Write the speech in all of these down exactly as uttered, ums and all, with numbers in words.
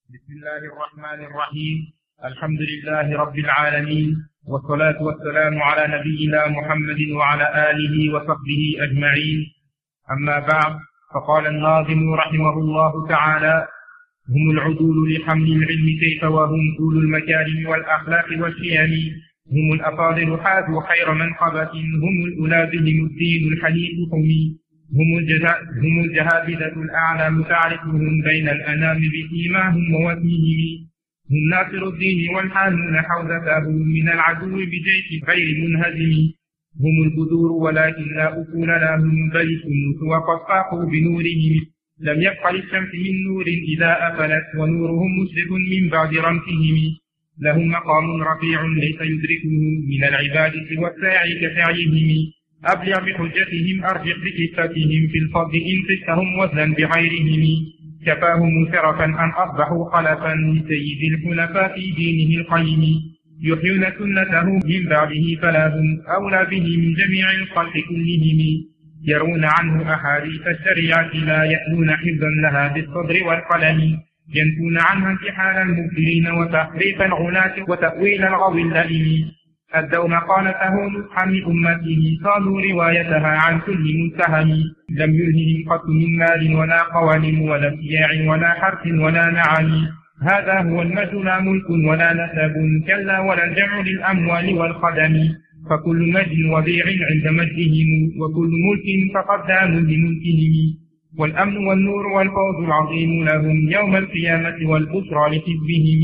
بسم الله الرحمن الرحيم. الحمد لله رب العالمين، والصلاة والسلام على نبينا محمد وعلى آله وصحبه أجمعين. أما بعد، فقال الناظم رحمه الله تعالى: هم العدول لحمل العلم كيف وهم أولو المكارم والأخلاق والشيم، هم الأفاضل حاذوا خير منقبة، هم الأولى بهم الدين الحنيف حمي، هم, هم الجهابذة الأعلام تعرفهم بين الأنام بسيماهم ووسمهم، هم ناصر الدين والحامون حوزته من العدو بجيش غير منهزم، هم البذور ولكن لا أصول لهم بل الشموس وقد فاقوا بنورهم، لم يبق للشمس من نور إذا أفلت ونورهم مشرق من بعد رمسهم، لهم مقام رفيع ليس يدركه من العباد سوى الساعي كسعيهم، أبلغ بحجتهم أرجح بكفتهم في الفضل إن قستهم وزنا بغيرهم، كفاهم شرفا أن أصبحوا خلفا لسيد الحنفاء في دينه القيم، يحيون سنته من بعده فلا هم أولى به من جميع الخلق كلهم، يرون عنه أحاديث الشريعة لا يألون حفظا لها بالصدر والقلم، ينفون عنها انتحال المبتلين وتحريف الغلاة وتأويل الغوي اللئيم، أدوا مقالته نصحا لأمته صانوا روايتها عن كل متهم، لم يلههم قط من مال ولا قوانين ولا ابتياع ولا حرث ولا نعم، هذا هو المجد لا ملك ولا نسب كلا ولا الجمع للأموال والخدم، فكل مجد وبيع عند مجدهم وكل ملك فقد دانوا لملكهم، والأمن والنور والفوز العظيم لهم يوم القيامة والبشرى لحزبهم.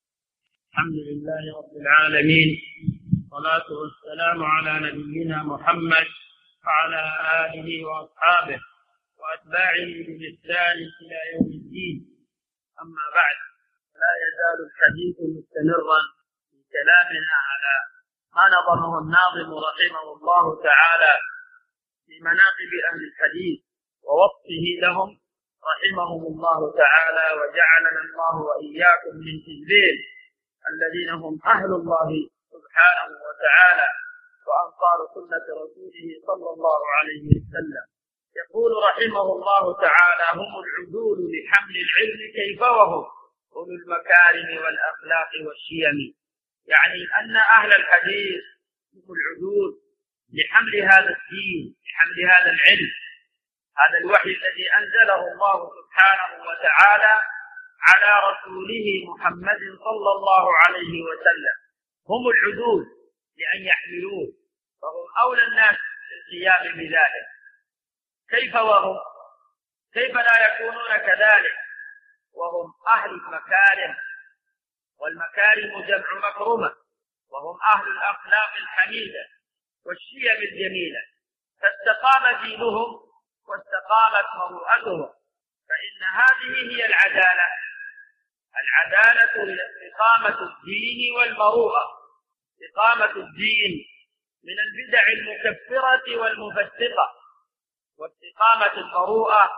الحمد لله رب العالمين، والصلاة والسلام على نبينا محمد وعلى آله وأصحابه وأتباعه بإحسان إلى يوم الدين. أما بعد، لا يزال الحديث مستمرا في كلامنا على ما نظمه الناظم رحمه الله تعالى في مناقب أهل الحديث ووصفه لهم رحمهم الله تعالى، وجعلنا الله وإياكم من حزبين الذين هم أهل الله سبحانه وتعالى وأنصار سنة رسوله صلى الله عليه وسلم. يقول رحمه الله تعالى: هم العدول لحمل العلم كيف وهم أولو المكارم والأخلاق والشيم، يعني أن أهل الحديث هم العدول لحمل هذا الدين، لحمل هذا العلم، هذا الوحي الذي أنزله الله سبحانه وتعالى على رسوله محمد صلى الله عليه وسلم. هم العدول لأن يحملوه، فهم أولى الناس بالقيام بذلك. كيف وهم؟ كيف لا يكونون كذلك وهم أهل المكارم، والمكارم جمع مكرمة، وهم أهل الأخلاق الحميدة والشيم الجميلة، فاستقام دينهم واستقامت مروءتهم، فإن هذه هي العدالة. العدالة هي استقامة الدين والمروءة، استقامة الدين من البدع المكفرة والمفسقة، واستقامة المروءة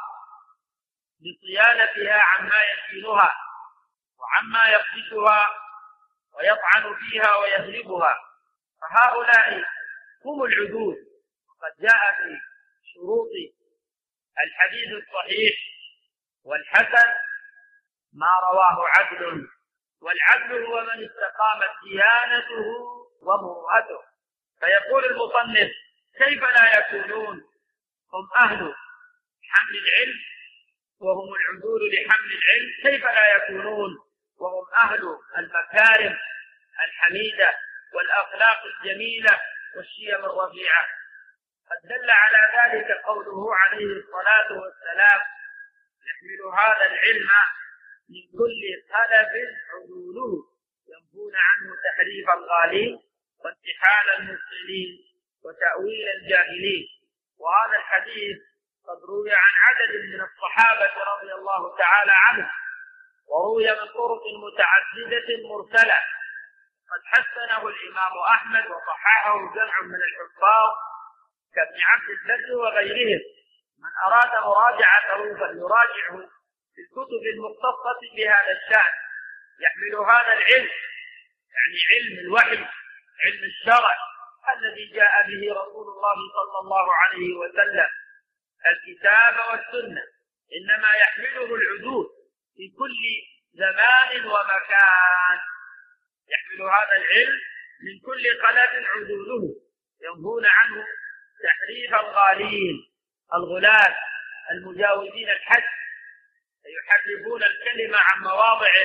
بصيانتها عما يدينها وعما يخدشها ويطعن فيها ويهلبها، فهؤلاء هم العدول. وقد جاء في شروط الحديث الصحيح والحسن ما رواه عدل، والعدل هو من استقامت ديانته ومروءته. فيقول المصنف: كيف لا يكونون هم أهل حمل العلم وهم العدول لحمل العلم، كيف لا يكونون وهم أهل المكارم الحميدة والأخلاق الجميلة والشيم الرفيعة؟ قد دل على ذلك قوله عليه الصلاة والسلام: يحمل هذا العلم من كل خلف عدوله ينفون عنه تحريف الغالين وانتحال المبطلين وتأويل الجاهلين. وهذا الحديث قد روي عن عدد من الصحابة رضي الله تعالى عنهم، وروي من طرق متعددة مرسلة، قد حسنه الإمام أحمد وصححه جمع من الحفاظ كابن عبد البر وغيرهم. من أراد مراجعته فليراجعه في الكتب المختصة بهذا الشأن. يحمل هذا العلم، يعني علم الوحي، علم الشرع الذي جاء به رسول الله صلى الله عليه وسلم، الكتاب والسنة، إنما يحمله العدول في كل زمان ومكان. يحمل هذا العلم من كل خلف عدوله، ينهون عنه تحريف الغالين الغلاة المجاوزين الحد، فيحرفون الكلمة عن مواضعه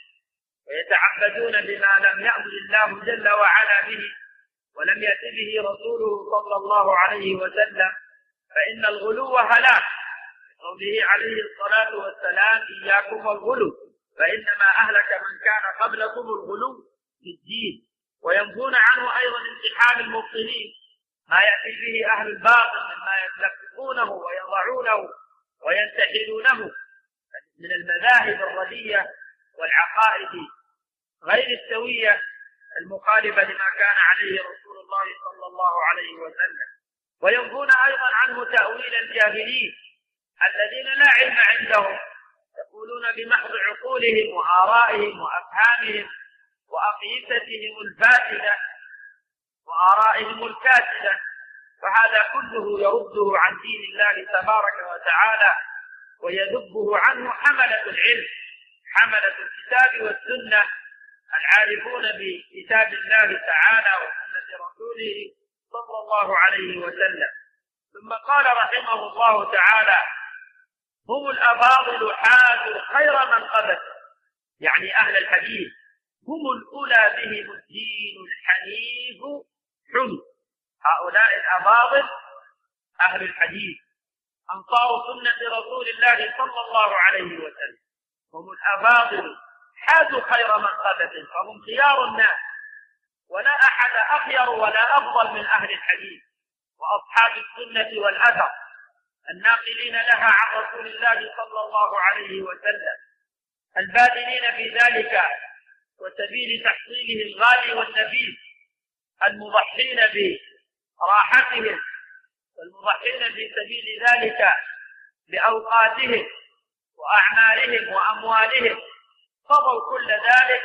ويتعبدون بما لم يأمر الله جل وعلا به ولم يأت به رسوله صلى الله عليه وسلم، فإن الغلو هلاك. قوله عليه الصلاة والسلام: إياكم والغلو فإنما أهلك من كان قبلكم الغلو في الدين. وينفون عنه أيضا انتحال المبطلين، ما يأتي به أهل الباطل مما يلفقونه ويضعونه وينتحلونه من المذاهب الردية والعقائد غير السوية المخالفة لما كان عليه رسول الله صلى الله عليه وسلم. وينفون أيضا عنه تأويل الجاهلين الذين لا علم عندهم، يقولون بمحض عقولهم وآرائهم وأفهامهم وأقيستهم الفاسدة وآرائهم الكاسدة، فهذا كله يرده عن دين الله تبارك وتعالى ويذبه عنه حملة العلم، حملة الكتاب والسنة العارفون بكتاب الله تعالى وسنة رسوله صلى الله عليه وسلم. ثم قال رحمه الله تعالى: هم الأفاضل حازوا خير من قبل، يعني أهل الحديث هم الأولى بهم الدين الحنيف حلو. هؤلاء الأفاضل أهل الحديث أنصار سنة رسول الله صلى الله عليه وسلم، هم الأفاضل حازوا خير من قبل، فهم خيار الناس، ولا أحد أخير ولا أفضل من أهل الحديث وأصحاب السنة والأثر الناقلين لها عن رسول الله صلى الله عليه وسلم، الباذلين في ذلك وسبيل تحصيله الغالي والنفيس، المضحين براحتهم والمضحين في سبيل ذلك بأوقاتهم وأعمالهم وأموالهم، قضوا كل ذلك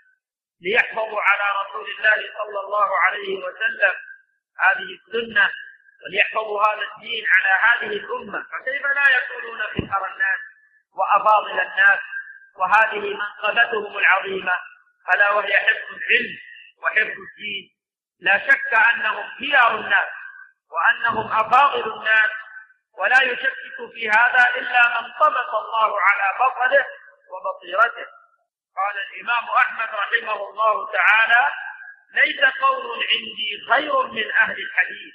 ليحفظوا على رسول الله صلى الله عليه وسلم هذه السنة وليحفظوا هذا الدين على هذه الأمة، فكيف لا يكونون خيار الناس وأفاضل الناس وهذه منقبتهم العظيمة، ألا وهي حفظ العلم وحفظ الدين. لا شك أنهم خيار الناس وأنهم أفاضل الناس، ولا يشكك في هذا إلا من طبق الله على بصره وبصيرته. قال الإمام أحمد رحمه الله تعالى: ليس قوم عندي خير من أهل الحديث،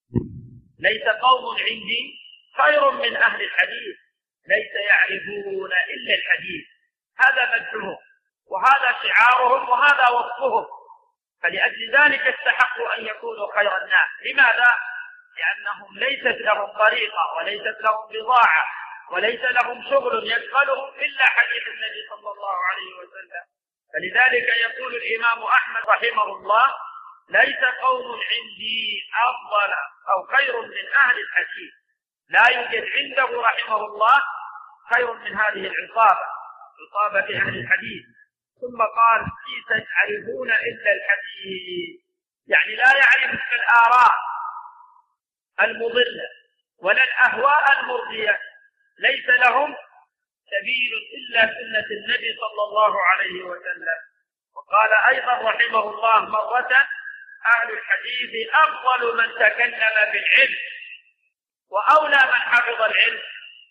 ليس قوم عندي خير من أهل الحديث، ليس يعرفون إلا الحديث. هذا مدحهم وهذا شعارهم وهذا وصفهم، فلأجل ذلك استحقوا أن يكونوا خير الناس. لماذا؟ لأنهم ليست لهم طريقة وليست لهم بضاعة وليس لهم شغل يشغلهم إلا حديث النبي صلى الله عليه وسلم. فلذلك يقول الإمام أحمد رحمه الله: ليس قوم عندي أفضل أو خير من أهل الحديث. لا يوجد عنده رحمه الله خير من هذه العصابة، عصابة أهل الحديث. ثم قال: ليس يعرفون إلا الحديث، يعني لا يعرف الآراء المضلة ولا الأهواء المرضية، ليس لهم سبيل إلا سنة النبي صلى الله عليه وسلم. وقال أيضا رحمه الله مرة: أهل الحديث أفضل من تكلم بالعلم وأولى من حفظ العلم،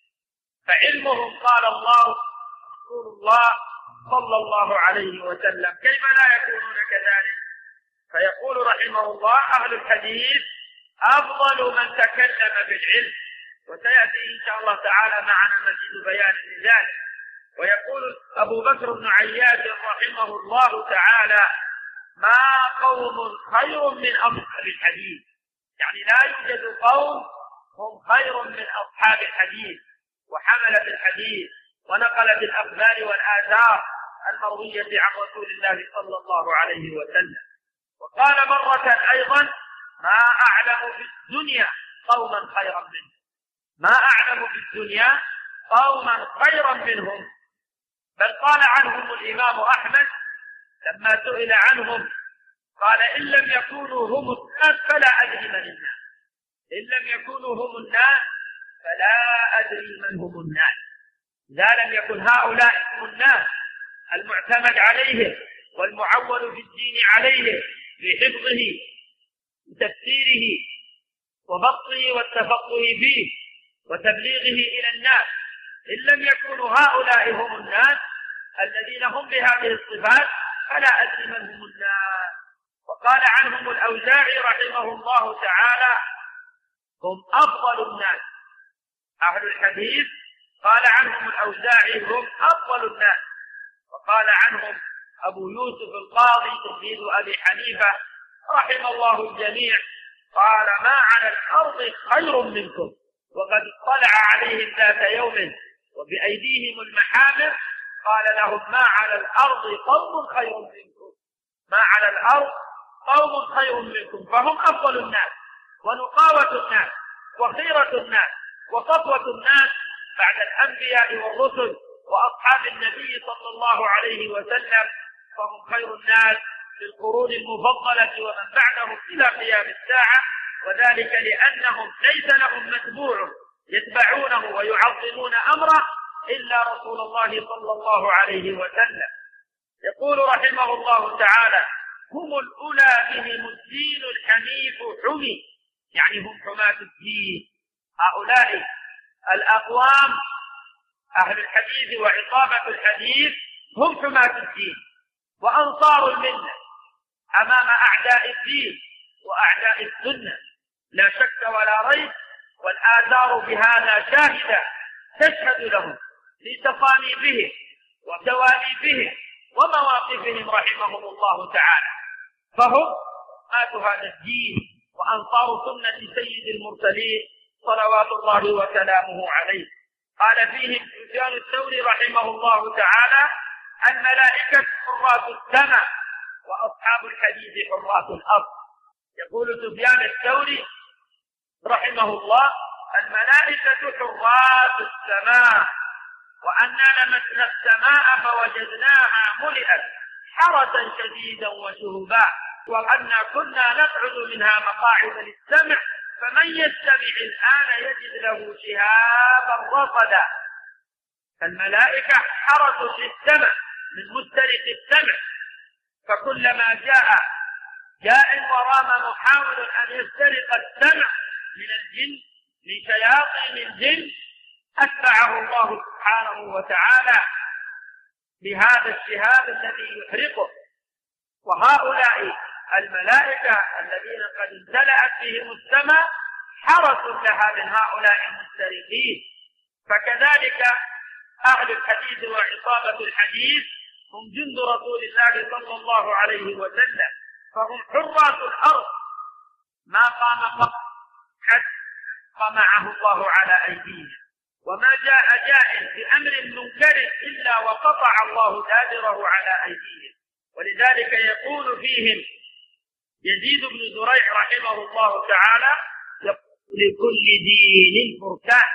فعلمهم قال الله رسول الله صلى الله عليه وسلم، كيف لا يكونون كذلك؟ فيقول رحمه الله: أهل الحديث أفضل من تكلم بالعلم، وسيأتي إن شاء الله تعالى معنا مزيد بيان لذلك. ويقول أبو بكر بن عياش رحمه الله تعالى: ما قوم خير من أصحاب الحديث، يعني لا يوجد قوم هم خير من أصحاب الحديث وحملة الحديث ونقلة الأخبار والآثار المروية عن رسول الله صلى الله عليه وسلم. وقال مرة أيضا: ما أعلم في الدنيا قوما خيرا منهم، ما أعلم في الدنيا قوما خيرا منهم. بل قال عنهم الإمام أحمد لما سئل عنهم قال: إن لم يكونوا هم الناس فلا أدري من الناس، إن لم يكونوا هم الناس فلا أدري من هم الناس. إذا لم يكن هؤلاء هم الناس المعتمد عليهم والمعول في الدين عليهم بحفظه وتفسيره وبسطه والتفقه فيه وتبليغه إلى الناس. إن لم يكونوا هؤلاء هم الناس الذين هم بهذه الصفات فلا أدري من هم الناس. وقال عنهم الأوزاعي رحمه الله تعالى: هم أفضل الناس. أهل الحديث قال عنهم الأوزاعي هم أفضل الناس. وقال عنهم أبو يوسف القاضي تلميذ أبي حنيفة رحم الله الجميع: قال ما على الأرض خير منكم. وقد اطلع عليهم ذات يوم وبأيديهم المحامر قال لهم: ما على الأرض قوم خير منكم، ما على الأرض قوم خير منكم. فهم أفضل الناس ونقاوة الناس وخيرة الناس وصفوة الناس بعد الأنبياء والرسل وأصحاب النبي صلى الله عليه وسلم. فهم خير الناس في القرون المفضلة ومن بعدهم إلى قيام الساعة، وذلك لأنهم ليس لهم متبوع يتبعونه ويعظمون أمره إلا رسول الله صلى الله عليه وسلم. يقول رحمه الله تعالى: هم الأولى بهم الدين الحنيف حمي، يعني هم حماة الدين. هؤلاء الأقوام أهل الحديث وعصابة الحديث هم حماة الدين وأنصار الملة أمام أعداء الدين وأعداء السنة، لا شك ولا ريب. والآثار بهذا شاهدة تشهد لهم لتصانيفهم وتواليفهم ومواقفهم رحمهم الله تعالى. فهم حماة هذا الدين وأنصار سنة سيد المرسلين صلوات الله وسلامه عليه. قال فيهم سفيان الثوري رحمه الله تعالى: الملائكة حراس السماء وأصحاب الحديث حراس الأرض. يقول سفيان الثوري رحمه الله: الملائكة حراس السماء، وأنا لمسنا السماء فوجدناها ملئت حرسا شديدا وشهبا، وأنا كنا نقعد منها مقاعد للسمع، فمن يستمع الآن يجد له شهابا رصدا. فالملائكة حرس للسمع من مسترق السمع، فكلما جاء جاء ورام محاول أن يسترق السمع من الجن من شياطين الجن أتبعه الله سبحانه وتعالى بهذا الشهاب الذي يحرقه. وهؤلاء الملائكة الذين قد امتلأت بهم السماء حرس لها من هؤلاء المسترقين. فكذلك أهل الحديث وعصابة الحديث هم جند رسول الله صلى الله عليه وسلم، فهم حراس الأرض ما قام قط حتى قمعه الله على أيديهم، وما جاء جاء بأمر منكر إلا وقطع الله دابره على أيديهم. ولذلك يقول فيهم يزيد بن زريع رحمه الله تعالى: لكل دين فرسان.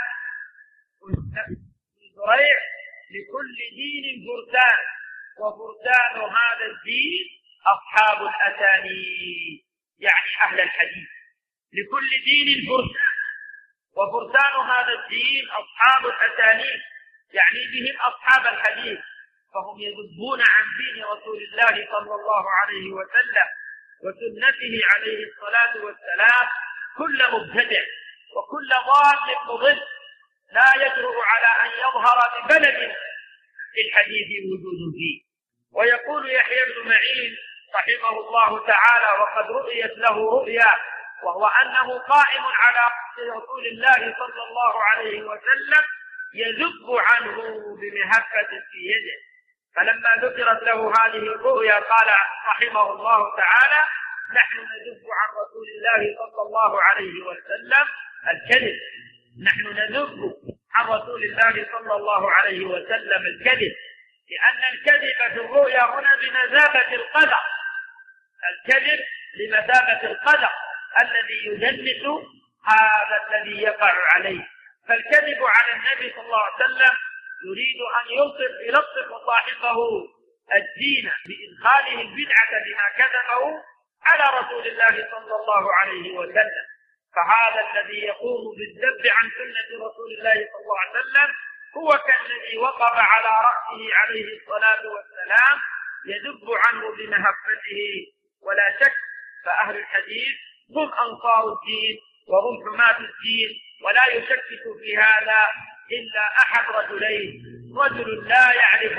زريع: لكل دين فرسان، وفرسان هذا الدين أصحاب الأسانيد، يعني أهل الحديث. لكل دين فرسان، وفرسان هذا الدين أصحاب الأسانيد، يعني بهم أصحاب الحديث، فهم يذبون عن دين رسول الله صلى الله عليه وسلم وسنته عليه الصلاة والسلام كل مبتدع وكل ضال مضل لا يجرؤ على أن يظهر ببلد الحديث وجود فيه. ويقول يحيى بن معين رحمه الله تعالى وقد رؤيت له رؤيا، وهو أنه قائم على رسول الله صلى الله عليه وسلم يذب عنه بمهفة في يده، فلما ذكرت له هذه الرؤيا قال رحمه الله تعالى: نحن نذب عن رسول الله صلى الله عليه وسلم الكذب، نحن نذب عن رسول الله صلى الله عليه وسلم الكذب، لأن الكذب في الرؤيا هنا بمثابة القدر، الكذب بمثابة القدر الذي يدنس هذا الذي يقع عليه. فالكذب على النبي صلى الله عليه وسلم يريد أن يلطف يلطف صاحبه الدين بإدخاله البدعة بما كذبه على رسول الله صلى الله عليه وسلم. فهذا الذي يقوم بالذب عن سنة رسول الله صلى الله عليه وسلم هو كالذي وقف على رأسه عليه الصلاة والسلام يدب عنه بمهبته. ولا شك فأهل الحديث هم أنصار الدين وهم حماة الدين، ولا يشكك في هذا إلا أحد رجلين: رجل لا يعرف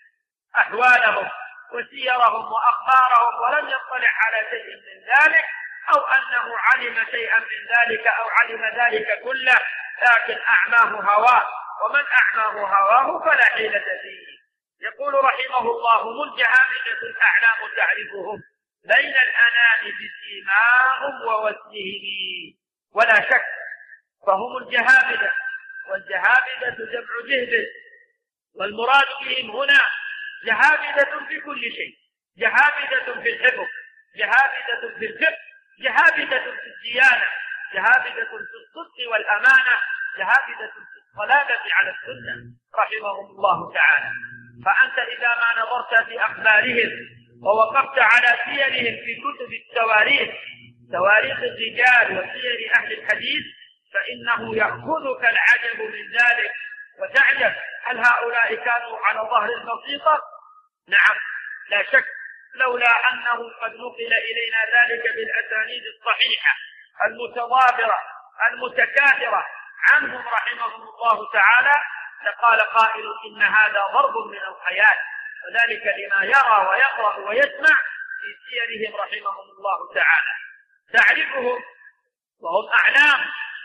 أحوالهم وسيرهم وأخبارهم ولم يطلع على شيء من ذلك، أو أنه علم شيئا من ذلك أو علم ذلك كله لكن أعماه هواه، ومن أعماه هواه فلا حيلة فيه. يقول رحمه الله: هم الجهامدة الأعلام تعرفهم بين الأنام بسيماهم ووسمهم. ولا شك فهم الجهامدة، والجهامدة جمع جهد، والمراد بهم هنا جهامدة في كل شيء: جهامدة في الحفظ، جهامدة في الفقه، جهامدة في الديانة، جهامدة في الصدق والأمانة، جهامدة في الصلابة على السنة رحمهم الله تعالى. فأنت إذا ما نظرت في أخبارهم ووقفت على سيرهم في كتب التواريخ، تواريخ الرجال وسير أهل الحديث، فإنه يأخذك العجب من ذلك وتعجب: هل هؤلاء كانوا على ظهر البسيطة؟ نعم لا شك، لولا أنه قد نقل إلينا ذلك بالأسانيد الصحيحة المتضافرة المتكاثرة عنهم رحمهم الله تعالى لقال قائل إن هذا ضرب من الخيال، وذلك لما يرى ويقرأ ويسمع في سيرهم رحمهم الله تعالى. تعرفهم وهم أعلام،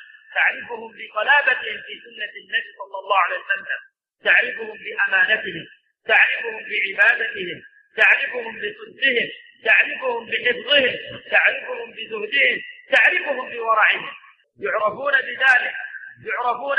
تعرفهم بقلابتهم في سنة النبي صلى الله عليه وسلم، تعرفهم بأمانتهم، تعرفهم بعبادتهم، تعرفهم بصدقهم، تعرفهم بحفظهم، تعرفهم بزهدهم، تعرفهم بورعهم. يعرفون بذلك، يعرفون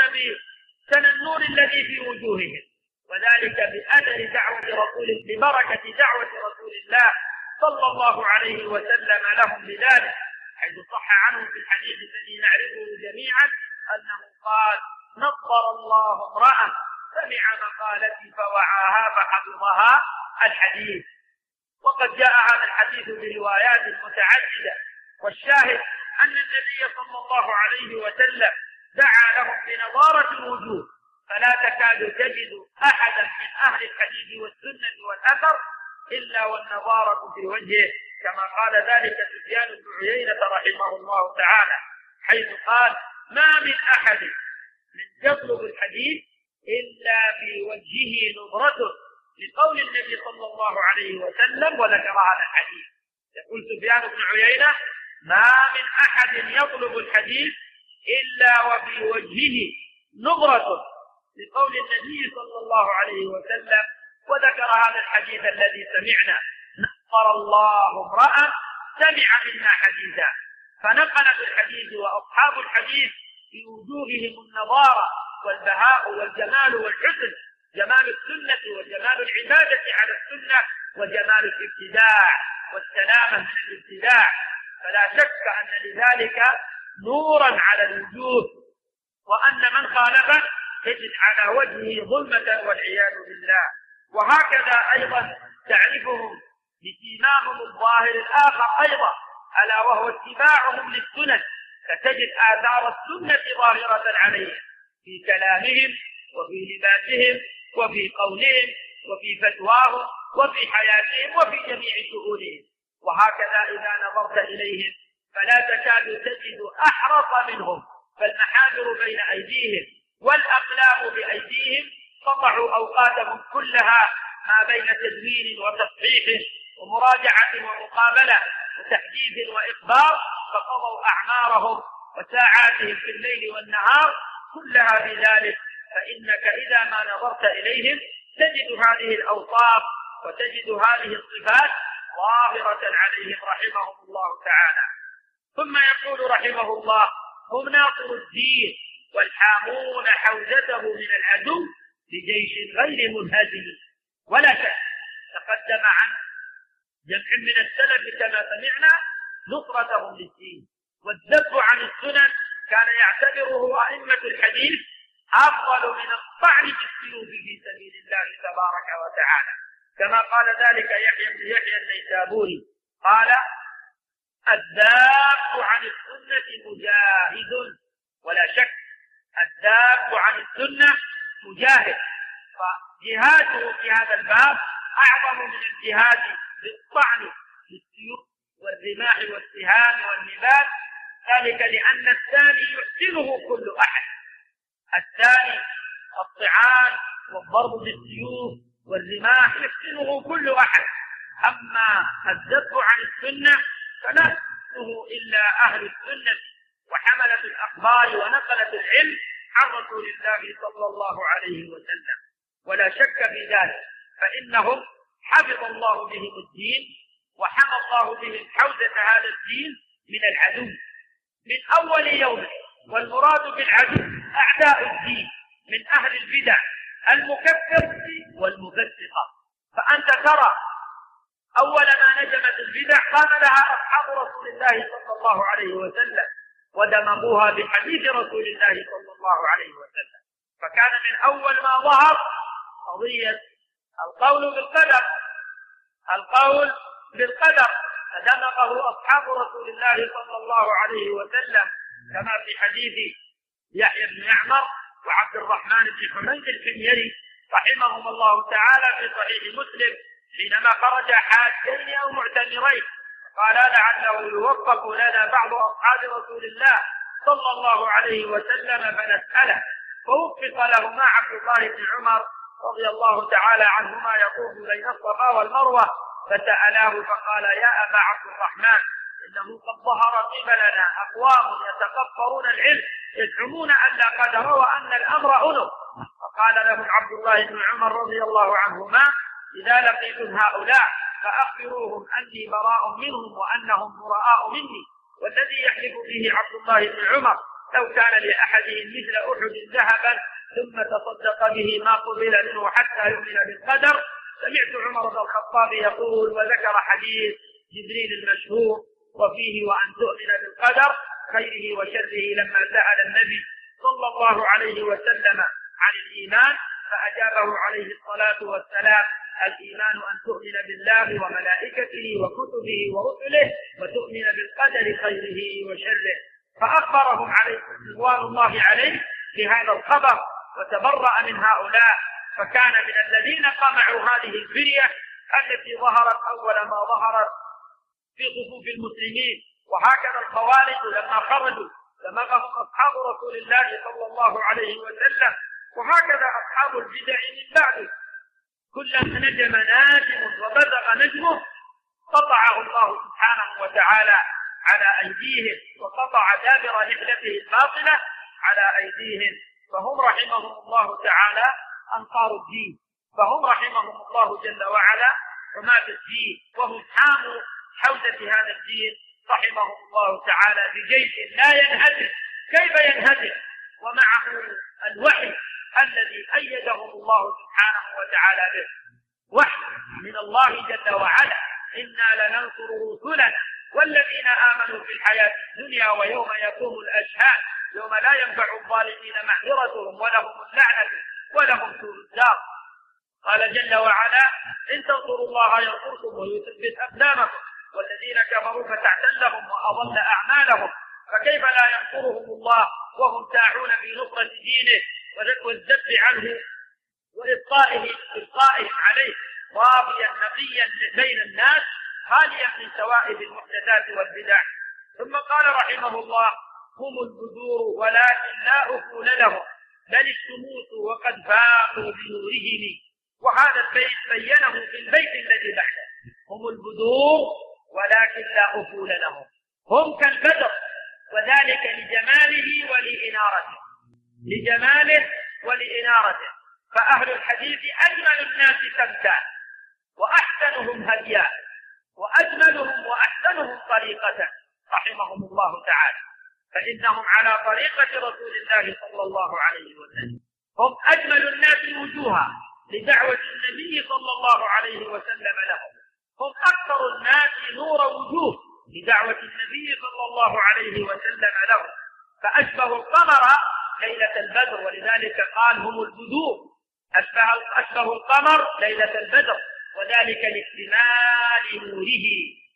بتننور الذي في وجوههم، وذلك بأثر دعوة رسول ببركة دعوة رسول الله صلى الله عليه وسلم لهم بذلك، حيث صح عنه في الحديث الذي نعرفه جميعا أنه قال: نظر الله امرأ سمع مقالتي فوعاها فحفظها الحديث. وقد جاء هذا الحديث بروايات متعددة، والشاهد أن النبي صلى الله عليه وسلم دعا لهم بنظارة الوجوه، فلا تكاد تجد أحدا من أهل الحديث والسنة والأثر إلا والنظارة في وجهه، كما قال ذلك سفيان بن عيينة رحمه الله تعالى، حيث قال: ما من أحد من يطلب الحديث إلا في وجهه نظرته، لقول النبي صلى الله عليه وسلم، وذكر هذا الحديث. يقول سفيان بن عيينة: ما من أحد يطلب الحديث إلا وفي وجهه نظرة، لقول النبي صلى الله عليه وسلم، وذكر هذا الحديث الذي سمعنا: نصر الله امرأ سمع منا حديثا. فنقل بالحديث وأصحاب الحديث في وجوههم النظارة والبهاء والجمال والحسن، جمال السنة وجمال العبادة على السنة وجمال الابتداع والسلامة من الابتداع. فلا شك أن لذلك نورا على الوجوه، وأن من خالفه تجد على وجهه ظلمة والعياذ بالله. وهكذا أيضا تعرفهم بسيماهم الظاهر الآخر أيضا، ألا وهو اتباعهم للسنن، فتجد آثار السنة ظاهرة عليهم في كلامهم وفي لباسهم وفي قولهم وفي فتواهم وفي حياتهم وفي جميع شؤونهم. وهكذا إذا نظرت إليهم فلا تكاد تجد أحرص منهم، فالمحاذر بين أيديهم والأقلام بأيديهم، قطعوا أوقاتهم كلها ما بين تدوين وتصحيح ومراجعة ومقابلة وتحديث وإخبار، فقضوا أعمارهم وساعاتهم في الليل والنهار كلها بذلك. فإنك إذا ما نظرت إليهم تجد هذه الأوصاف وتجد هذه الصفات ظاهرة عليهم رحمهم الله تعالى. ثم يقول رحمه الله: هم ناصر الدين والحامون حوزته من العدو بجيش غير منهزم. ولا شك تقدم عن جمع من السلف كما سمعنا نصرتهم للدين، والذب عن السنن كان يعتبره أئمة الحديث أفضل من الطعن بالسيوف في سبيل الله تبارك وتعالى، كما قال ذلك يحيى بن يحيى النيسابوري قال: الذاب عن السنة مجاهد. ولا شك الذاب عن السنة مجاهد، فجهاده في هذا الباب أعظم من الجهاد بالطعن بالسيوف والرماح والسهام والنبال، ذلك لأن الثاني يحسنه كل أحد. الثاني الطعان والضرب بالسيوف والرماح يحسنه كل أحد، أما الذب عن السنة فلا يحسنه إلا أهل السنة وحملة الأخبار ونقلة العلم عن رسول الله صلى الله عليه وسلم، ولا شك في ذلك، فإنهم حفظ الله بهم الدين وحمى الله بهم حوزة هذا الدين من العدو من أول يوم. والمراد بالعدو أعداء الدين من أهل البدع المكفر والمفسقة. فأنت ترى أول ما نجمت البدع قام لها أصحاب رسول الله صلى الله عليه وسلم ودمغوها بحديث رسول الله صلى الله عليه وسلم، فكان من أول ما ظهر قضية القول بالقدر القول بالقدر فدمغه أصحاب رسول الله صلى الله عليه وسلم، كما في حديث يحيى بن يعمر وعبد الرحمن بن حميد الحميري رحمهم الله تعالى في صحيح مسلم حينما خرج حاجين أو معتمرين قال لعله يوفق لنا بعض أصحاب رسول الله صلى الله عليه وسلم فنسأله، فوفق لهما عبد الله بن عمر رضي الله تعالى عنهما يطوف بين الصفا والمروة، فسألاه فقال يا أبا عبد الرحمن إنه قد ظهر قبلنا أقوام يتكفرون العلم يزعمون أن لا قدر وأن الأمر أنف، فقال لهم عبد الله بن عمر رضي الله عنهما إذا لقيتم هؤلاء فأخبروهم أني براء منهم وأنهم براء مني، والذي يحلف به عبد الله بن عمر لو كان لأحدهم مثل أحد ذهبا ثم تصدق به ما قبل منه حتى يؤمن بالقدر. سمعت عمر بن الخطاب يقول وذكر حديث جبريل المشهور وفيه وأن تؤمن بالقدر خيره وشره لما سأل النبي صلى الله عليه وسلم عن الإيمان فأجابه عليه الصلاة والسلام الإيمان أن تؤمن بالله وملائكته وكتبه ورسله وتؤمن بالقدر خيره وشره، فأخبرهم عليه رضوان الله عليه بهذا الخبر وتبرأ من هؤلاء، فكان من الذين قمعوا هذه الفرية التي ظهرت أول ما ظهرت في صفوف المسلمين. وهكذا الخوارج لما خرجوا دمغهم أصحاب رسول الله صلى الله عليه وسلم، وهكذا أصحاب البدع من بعده كلما نجم ناجم وبزغ نجمه قطعه الله سبحانه وتعالى على أيديهم وقطع دابر نحلته الباطلة على أيديهم، فهم رحمهم الله تعالى أنصار الدين، فهم رحمهم الله جل وعلا حماة الدين، وهم حاموا حوزة هذا الدين رحمهم الله تعالى بجيش لا ينهزم. كيف ينهزم ومعه الوحي الذي أيدهم الله سبحانه وتعالى به، وحي من الله جل وعلا إنا لننصر رسلنا والذين آمنوا في الحياة الدنيا ويوم يقوم الأشهاد يوم لا ينفع الظالمين معذرتهم ولهم اللعنة ولهم سوء الدار. قال جل وعلا إن تنصروا الله ينصركم ويثبت أقدامكم والذين كفروا فتعتلهم وأضل أعمالهم، فكيف لا ينصرهم الله وهم ساعون في نصرة دينه والذب عنه وإبقائه إبقائهم عليه واضيا نقيا بين الناس خاليا من سوائب المحدثات والبدع. ثم قال رحمه الله هم البذور ولكن لا أفول لهم بل الشموس وقد فاقوا بنورهم، وهذا البيت بينه في البيت الذي بعده هم البذور ولكن لا أفول لهم، هم كالبدر وذلك لجماله ولإنارته لجماله ولإنارته فأهل الحديث أجمل الناس سمتا وأحسنهم هديا وأجملهم وأحسنهم طريقة رحمهم الله تعالى، فإنهم على طريقة رسول الله صلى الله عليه وسلم، هم أجمل الناس وجوها لدعوة النبي صلى الله عليه وسلم لهم، هم أكثر الناس نور وجوه لدعوة النبي صلى الله عليه وسلم لهم، فأشبه القمر ليلة البدر، ولذلك قال هم البذور أشبه, أشبه القمر ليلة البدر، وذلك لاكتمال نوره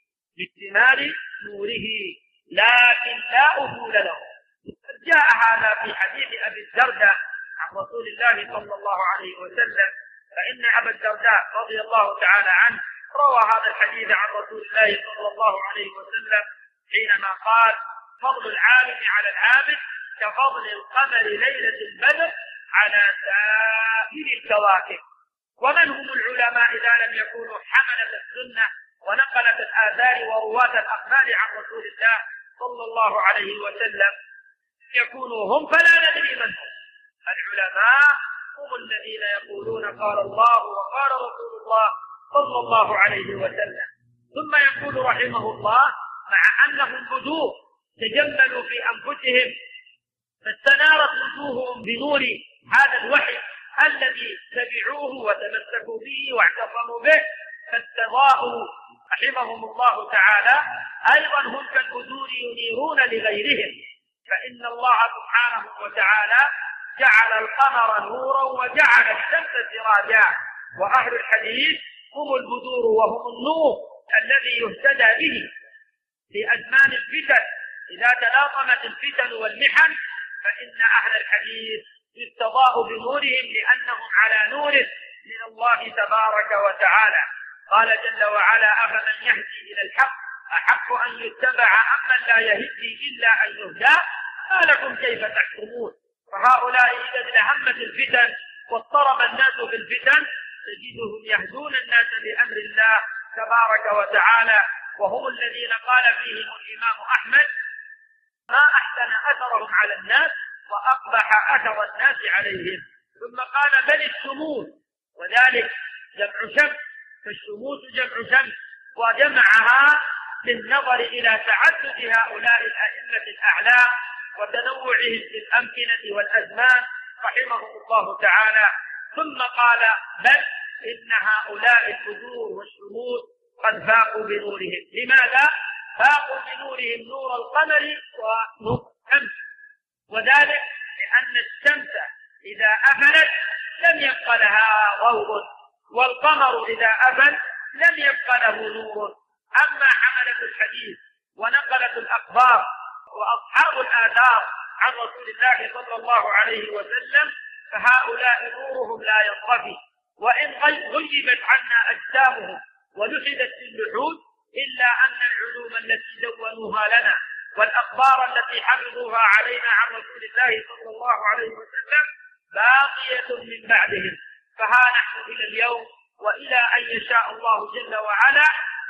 لاكتمال نوره لكن لا أفول له. جاء هذا في حديث أبي الدرداء عن عن رسول الله صلى الله عليه وسلم، فإن أبا الدرداء رضي الله تعالى عنه روى هذا الحديث عن رسول الله صلى الله عليه وسلم حينما قال: فضل العالم على العابد كفضل القمر ليلة البدر على سائر الكواكب. ومن هم العلماء إذا لم يكونوا حملة السنة ونقلة الآثار ورواة الأخبار عن رسول الله صلى الله عليه وسلم؟ يكونوا هم فلا ندري من هم. العلماء هم الذين يقولون قال الله وقال رسول الله صلى الله عليه وسلم. ثم يقول رحمه الله: مع أنهم بدور تجملوا في أنفسهم فاستنارت وجوههم بنور هذا الوحي الذي تبعوه وتمسكوا به واعتصموا به، فاستضاءوا رحمهم الله تعالى أيضا هم كالبدور ينيرون لغيرهم. فإن الله سبحانه وتعالى جعل القمر نورا وجعل الشمس سراجا، وأهل الحديث هم البدور وهم النور الذي يهتدى به في أزمان الفتن. إذا تلاطمت الفتن والمحن فإن أهل الحديث يستضاء بنورهم لأنهم على نور من الله تبارك وتعالى. قال جل وعلا: أفمن يهدي إلى الحق أحق أن يتبع أمن لا يهدي إلا أن يهدى ما لكم كيف تحكمون. فهؤلاء إذا ازدهمت الفتن واضطرب الناس في الفتن تجدهم يهدون الناس بأمر الله تبارك وتعالى، وهم الذين قال فيهم الإمام أحمد: ما أحسن أثرهم على الناس وأقبح أثر الناس عليهم. ثم قال: بل الشموس، وذلك جمع شمس، فالشموس جمع شمس، وجمعها بالنظر إلى تعدد هؤلاء الأئمة الأعلام وتنوعهم في الأمكنة والأزمان رحمهم الله تعالى. ثم قال: بل إن هؤلاء البدور والشموس قد فاقوا بنورهم. لماذا؟ فاقوا بنورهم نور القمر ونور الشمس، وذلك لأن الشمس إذا أفلت لم يبق لها ضوء، والقمر إذا أفل لم يبق له نور. أما حملة الحديث ونقلة الأخبار وأصحاب الآثار عن رسول الله صلى الله عليه وسلم فهؤلاء نورهم لا ينطفي، وإن غيبت عنا أجسامهم ولحدت في اللحود إلا أن العلوم التي دونوها لنا والأخبار التي حفظوها علينا عن رسول الله صلى الله عليه وسلم باقية من بعدهم. فها نحن إلى اليوم وإلى أن يشاء الله جل وعلا،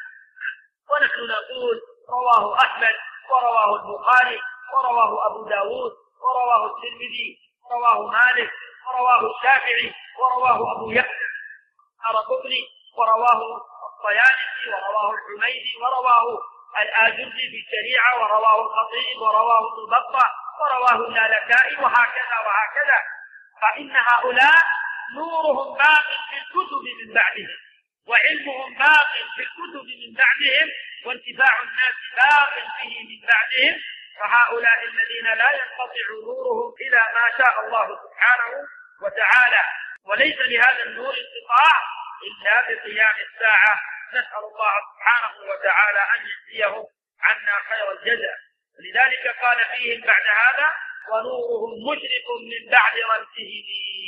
ونحن نقول: رواه أحمد، ورواه البخاري، ورواه أبو داود، ورواه الترمذي، ورواه مالك، ورواه الشافعي، ورواه أبو يحيى الطبري، ورواه الطيالسي، ورواه الحميدي، ورواه الآجري في الشريعة، ورواه الخطيب، ورواه ابن بطة، ورواه اللالكائي، وهكذا وهكذا. فإن هؤلاء نورهم باق في الكتب من بعدهم، وعلمهم باق في الكتب من بعدهم، وانتفاع الناس باق فيه من بعدهم. فهؤلاء الذين لا ينقطع نورهم إلى ما شاء الله سبحانه وتعالى، وليس لهذا النور انقطاع إلا بقيام الساعة. نسأل الله سبحانه وتعالى أن يجزيهم عنا خير الجزاء. لذلك قال فيهم بعد هذا: ونورهم مشرق من بعد رمسهم.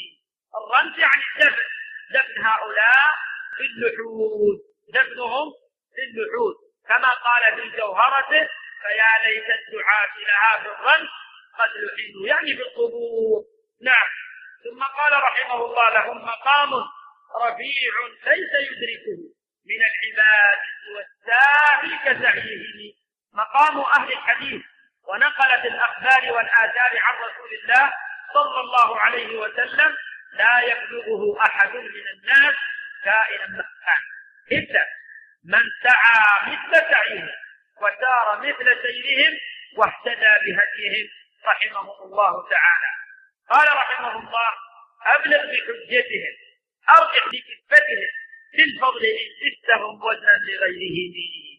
الرمس يعني الدفن، دفن هؤلاء في اللحود، دفنهم في اللحود، كما قال في جوهرته: فيا ليت الدعاة لها في الرمس قد لحدوا، يعني في القبور. نعم. ثم قال رحمه الله: لهم مقام رفيع ليس يدركه من العباد والساهي كسعيهم. مقام أهل الحديث ونقلة الأخبار والآثار عن رسول الله صلى الله عليه وسلم لا يبلغه أحد من الناس كائنا من كان، إلا من سعى مثل سعيهم وسار مثل سيرهم واهتدى بهديهم رحمهم الله تعالى. قال رحمه الله: أبلغ بحجتهم، أرجع بكفتهم في الفضل إن زدتهم وزنا لغيرهم.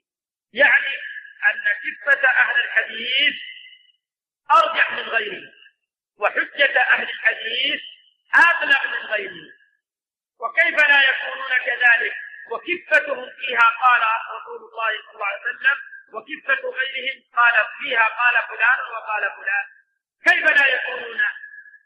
يعني أن كفة أهل الحديث أرجع من غيره، وحجة أهل الحديث أبلغ من غيره. وكيف لا يكونون كذلك وكفتهم فيها قال رسول الله صلى الله عليه وسلم، وكفة غيرهم قال فيها قال فلان وقال فلان؟ كيف لا يكونون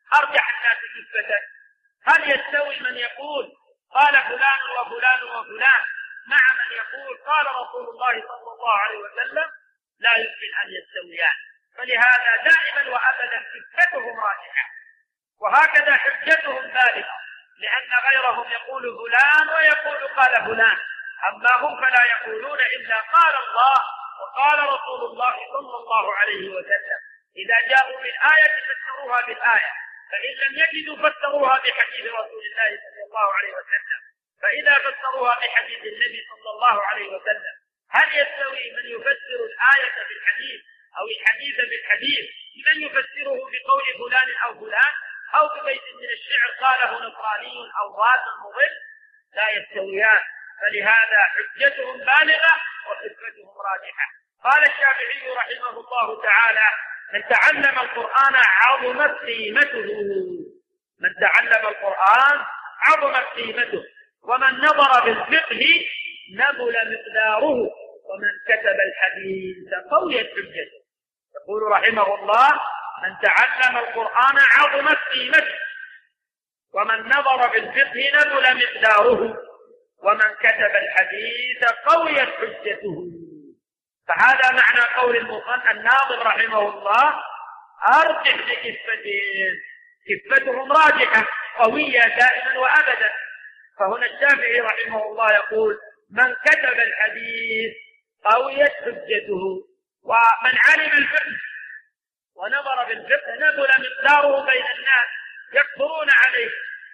أرجح الناس كفة. هل يستوي من يقول قال فلان وفلان وفلان مع من يقول قال رسول الله صلى الله عليه وسلم؟ لا يمكن أن يستويان. فلهذا دائما وأبدا كفتهم راجحة، وهكذا حجتهم بالغة، لأن غيرهم يقول فلان ويقول قال فلان، أما هم فلا يقولون إلا قال الله وقال رسول الله صلى الله عليه وسلم. إذا جاءوا بالآية فسروها بالآية، فإن لم يجدوا فسروها بحديث رسول الله صلى الله عليه وسلم، فإذا فسروها بحديث النبي صلى الله عليه وسلم. هل يستوي من يفسر الآية بالحديث أو الحديث بالحديث من يفسره بقول فلان أو فلان أو ببيت من الشعر قاله نصراني أو ضال مضل؟ لا يستويان. فلهذا حجتهم بالغة وحجتهم راجحة. قال الشافعي رحمه الله تعالى: من تعلم القرآن عظمت قيمته. من تعلم القرآن عظمت قيمته، ومن نظر بالفقه نبل مقداره، ومن كتب الحديث قويت حجته. يقول رحمه الله: من تعلم القرآن عظمت قيمته، ومن نظر بالفقه نبل مقداره، ومن كتب الحديث قويت حجته. فهذا معنى قول المصنف الناظم رحمه الله: أرجح لكفتهم، كفتهم راجحة قوية دائما وأبدا. فهنا الشافعي رحمه الله يقول: من كتب الحديث قويت حجته، ومن علم الفقه ونظر بالفقه نبل مقداره بين الناس يكفرون عليه،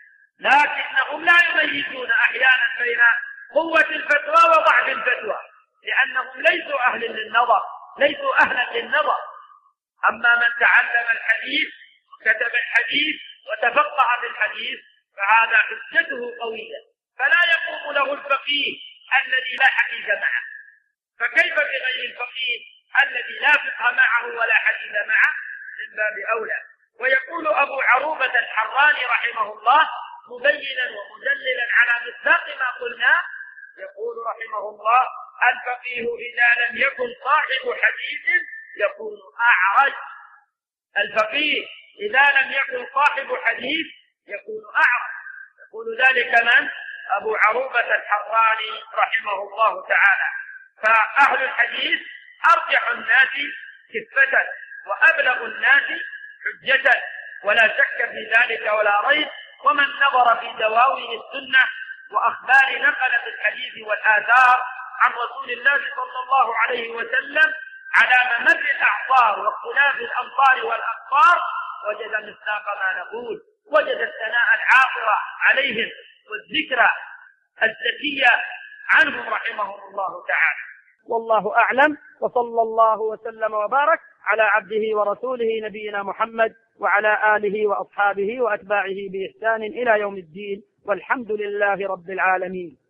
لكنهم لا يميزون أحيانا بين قوة الفتوى وضعف الفتوى، لأنهم ليسوا أهل للنظر، ليسوا أهلا للنظر. أما من تعلم الحديث وكتب الحديث وتفقه في الحديث فهذا حجته قوية، فلا يقوم له الفقيه الذي لا حديث معه. فكيف بغير الفقيه الذي لا فقه معه ولا حديث معه؟ من باب أولى. ويقول أبو عروبة الحراني رحمه الله مبينا ومدللا على مصداق ما قلنا، يقول رحمه الله: الفقيه إذا لم يكن صاحب حديث يكون أعرج. الفقيه إذا لم يكن صاحب حديث يكون أعرج. يقول ذلك من؟ أبو عروبة الحراني رحمه الله تعالى. فأهل الحديث أرجح الناس كفة وأبلغ الناس حجة، ولا شك في ذلك ولا ريب. ومن نظر في دواوين السنة وأخبار نقلة الحديث والآثار عن رسول الله صلى الله عليه وسلم على ممر الأعصار واختلاف الأمطار والأقطار وجد مصداق ما نقول، وجد الثناء العاطرة عليهم والذكرى الزكية عنهم رحمهم الله تعالى. والله أعلم، وصلى الله وسلم وبارك على عبده ورسوله نبينا محمد وعلى آله وأصحابه وأتباعه بإحسان إلى يوم الدين، والحمد لله رب العالمين.